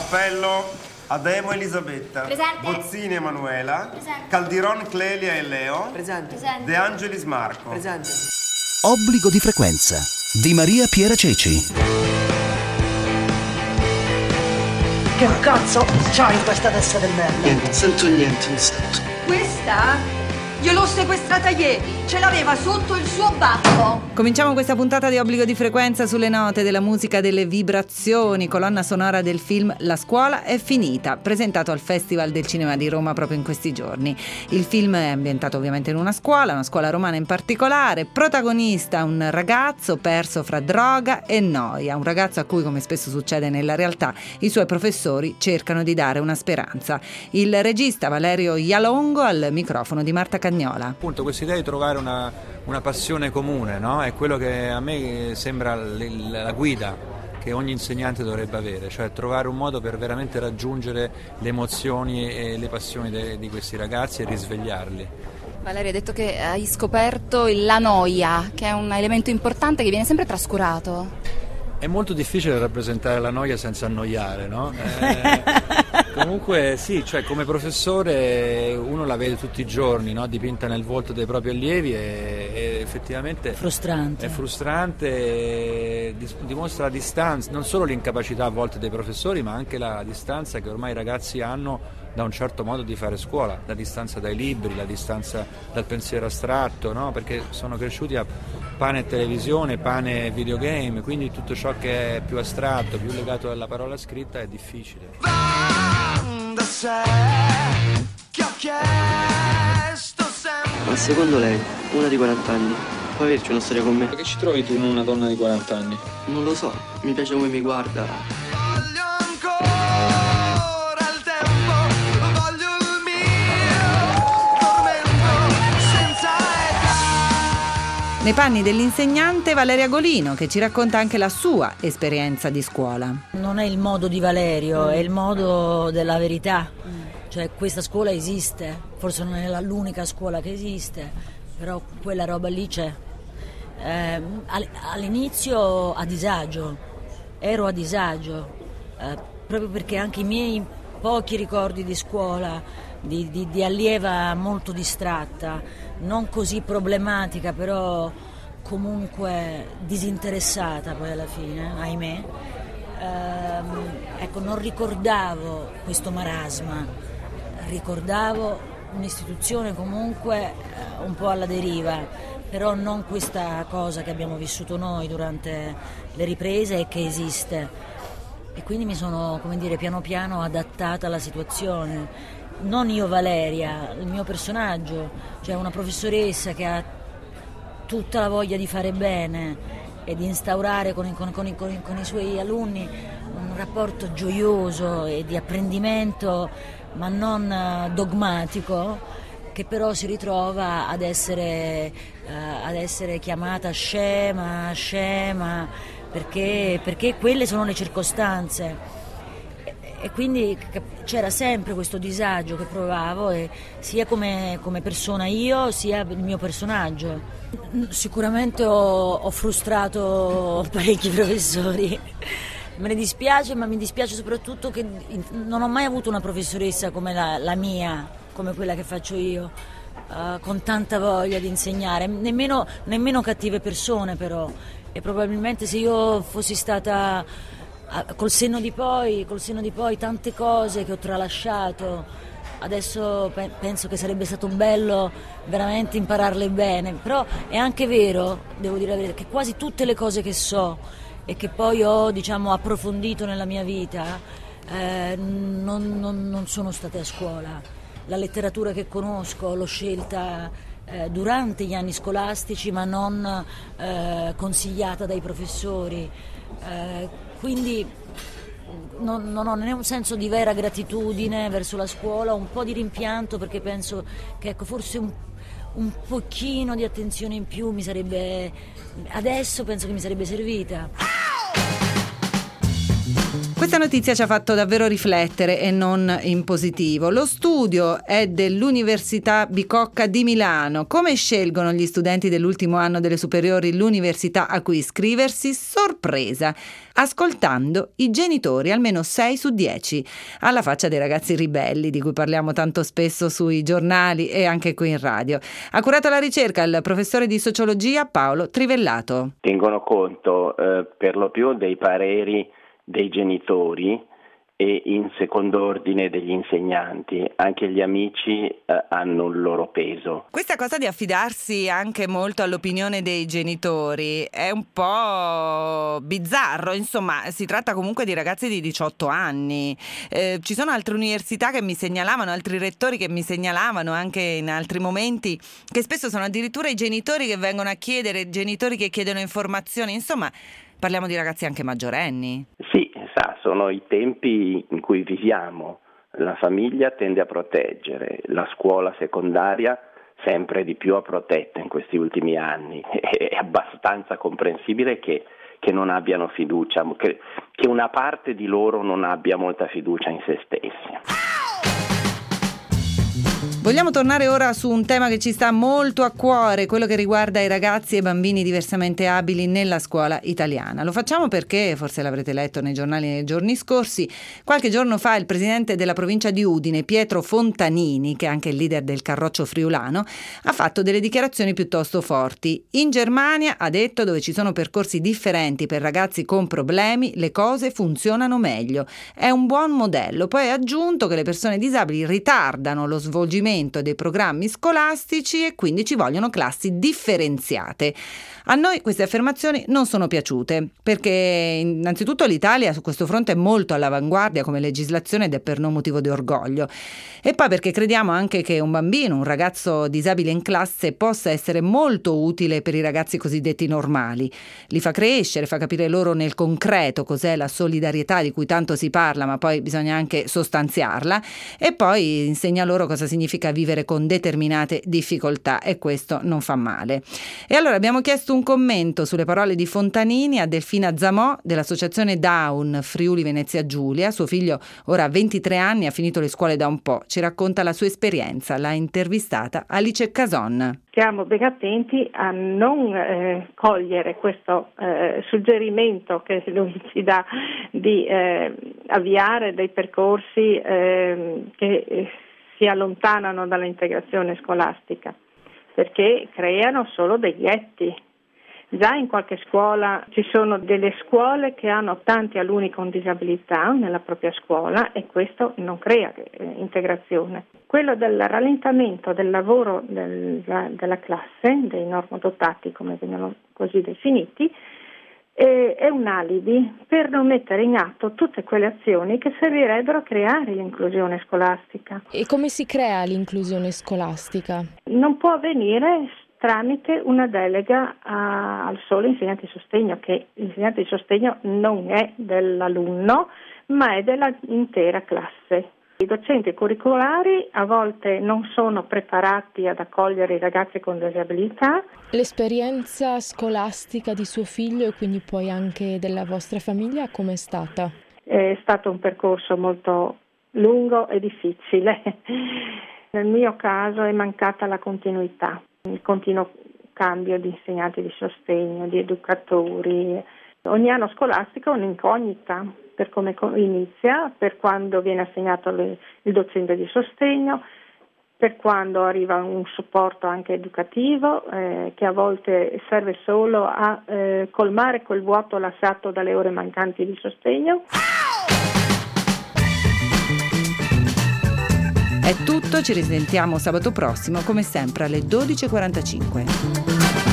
Appello Ademo Elisabetta. Presente. Bozzini Emanuela. Presente. Caldiron Clelia e Leo. Presente. De Angelis Marco. Presente. Obbligo di frequenza di Maria Piera Ceci. Che cazzo c'hai in questa testa di merda? Niente, non sento niente, non sento. Questa gliel'ho sequestrata ieri, ce l'aveva sotto il suo baffo. Cominciamo questa puntata di Obbligo di frequenza sulle note della musica delle vibrazioni, colonna sonora del film La scuola è finita, presentato al Festival del Cinema di Roma proprio in questi giorni. Il film è ambientato ovviamente in una scuola romana in particolare, protagonista un ragazzo perso fra droga e noia, un ragazzo a cui, come spesso succede nella realtà, i suoi professori cercano di dare una speranza. Il regista Valerio Jalongo al microfono di Marta Cagnola. Appunto, questa idea di trovare una passione comune, no? È quello che a me sembra la guida che ogni insegnante dovrebbe avere, cioè trovare un modo per veramente raggiungere le emozioni e le passioni di questi ragazzi e risvegliarli. Valeria, hai detto che hai scoperto la noia, che è un elemento importante che viene sempre trascurato. È molto difficile rappresentare la noia senza annoiare, no? Comunque sì, cioè come professore uno la vede tutti i giorni, no? Dipinta nel volto dei propri allievi e effettivamente Frustrante. è frustrante e dimostra la distanza, non solo l'incapacità a volte dei professori, ma anche la distanza che ormai i ragazzi hanno da un certo modo di fare scuola, la distanza dai libri, la distanza dal pensiero astratto, no? Perché sono cresciuti a pane e televisione, pane e videogame, quindi tutto ciò che è più astratto, più legato alla parola scritta è difficile. Ma secondo lei, una di 40 anni, può averci una storia con me? Che ci trovi tu in una donna di 40 anni? Non lo so, mi piace come mi guarda. Nei panni dell'insegnante Valeria Golino, che ci racconta anche la sua esperienza di scuola. Non è il modo di Valerio, è il modo della verità. Cioè questa scuola esiste, forse non è l'unica scuola che esiste, però quella roba lì c'è. All'inizio a disagio, ero a disagio, proprio perché anche i miei pochi ricordi di scuola, di allieva molto distratta, non così problematica, però comunque disinteressata poi alla fine, ahimè. Ecco, non ricordavo questo marasma, ricordavo un'istituzione comunque un po' alla deriva, però non questa cosa che abbiamo vissuto noi durante le riprese e che esiste. E quindi mi sono, come dire, piano piano adattata alla situazione. Non io Valeria, il mio personaggio, cioè una professoressa che ha tutta la voglia di fare bene e di instaurare con i suoi alunni un rapporto gioioso e di apprendimento, ma non dogmatico, che però si ritrova ad essere chiamata scema, perché quelle sono le circostanze. E quindi c'era sempre questo disagio che provavo, sia come persona io, sia il mio personaggio. Sicuramente ho frustrato parecchi professori, me ne dispiace, ma mi dispiace soprattutto che non ho mai avuto una professoressa come la mia, come quella che faccio io, con tanta voglia di insegnare, nemmeno cattive persone però, e probabilmente se io fossi stata... Col senno di poi tante cose che ho tralasciato, adesso penso che sarebbe stato bello veramente impararle bene, però è anche vero, devo dire la verità, che quasi tutte le cose che so e che poi ho, diciamo, approfondito nella mia vita non sono state a scuola. La letteratura che conosco l'ho scelta durante gli anni scolastici, ma non consigliata dai professori. Quindi non ho né un senso di vera gratitudine verso la scuola, un po' di rimpianto, perché penso che forse un pochino di attenzione in più adesso penso che mi sarebbe servita. Questa notizia ci ha fatto davvero riflettere e non in positivo. Lo studio è dell'Università Bicocca di Milano. Come scelgono gli studenti dell'ultimo anno delle superiori l'università a cui iscriversi? Sorpresa! Ascoltando i genitori, almeno 6 su 10, alla faccia dei ragazzi ribelli di cui parliamo tanto spesso sui giornali e anche qui in radio. Ha curato la ricerca il professore di sociologia Paolo Trivellato. Tengono conto per lo più dei pareri dei genitori e in secondo ordine degli insegnanti. Anche gli amici hanno il loro peso. Questa cosa di affidarsi anche molto all'opinione dei genitori è un po' bizzarro, insomma si tratta comunque di ragazzi di 18 anni. Ci sono altre università che mi segnalavano, altri rettori che mi segnalavano anche in altri momenti, che spesso sono addirittura i genitori che vengono a chiedere, genitori che chiedono informazioni, insomma parliamo di ragazzi anche maggiorenni. Sì, sono i tempi in cui viviamo. La famiglia tende a proteggere, la scuola secondaria sempre di più ha protetto in questi ultimi anni. È abbastanza comprensibile che non abbiano fiducia, che una parte di loro non abbia molta fiducia in se stessi. Vogliamo tornare ora su un tema che ci sta molto a cuore, quello che riguarda i ragazzi e bambini diversamente abili nella scuola italiana. Lo facciamo perché, forse l'avrete letto nei giornali nei giorni scorsi, qualche giorno fa il presidente della provincia di Udine, Pietro Fontanini, che è anche il leader del Carroccio Friulano, ha fatto delle dichiarazioni piuttosto forti. In Germania, ha detto, dove ci sono percorsi differenti per ragazzi con problemi, le cose funzionano meglio. È un buon modello. Poi ha aggiunto che le persone disabili ritardano lo svolgimento dei programmi scolastici e quindi ci vogliono classi differenziate. A noi queste affermazioni non sono piaciute perché innanzitutto l'Italia su questo fronte è molto all'avanguardia come legislazione ed è per noi motivo di orgoglio, e poi perché crediamo anche che un bambino, un ragazzo disabile in classe possa essere molto utile per i ragazzi cosiddetti normali. Li fa crescere, fa capire loro nel concreto cos'è la solidarietà di cui tanto si parla, ma poi bisogna anche sostanziarla, e poi insegna loro cosa significa vivere con determinate difficoltà, e questo non fa male. E allora abbiamo chiesto un commento sulle parole di Fontanini a Delfina Zamò dell'associazione Down Friuli Venezia Giulia. Suo figlio ora ha 23 anni, ha finito le scuole da un po', ci racconta la sua esperienza. L'ha intervistata Alice Cason. Stiamo ben attenti a non cogliere questo suggerimento che lui ci dà di avviare dei percorsi che si allontanano dall'integrazione scolastica, perché creano solo dei ghetti. Già in qualche scuola ci sono delle scuole che hanno tanti alunni con disabilità nella propria scuola e questo non crea integrazione. Quello del rallentamento del lavoro della classe, dei normodotati come vengono così definiti, è un alibi per non mettere in atto tutte quelle azioni che servirebbero a creare l'inclusione scolastica. E come si crea l'inclusione scolastica? Non può avvenire tramite una delega al solo insegnante di sostegno, che l'insegnante di sostegno non è dell'alunno, ma è dell'intera classe. I docenti curricolari a volte non sono preparati ad accogliere i ragazzi con disabilità. L'esperienza scolastica di suo figlio e quindi poi anche della vostra famiglia com'è stata? È stato un percorso molto lungo e difficile. Nel mio caso è mancata la continuità, il continuo cambio di insegnanti di sostegno, di educatori. Ogni anno scolastico è un'incognita per come inizia, per quando viene assegnato il docente di sostegno, per quando arriva un supporto anche educativo che a volte serve solo a colmare quel vuoto lasciato dalle ore mancanti di sostegno. È tutto, ci risentiamo sabato prossimo come sempre alle 12:45.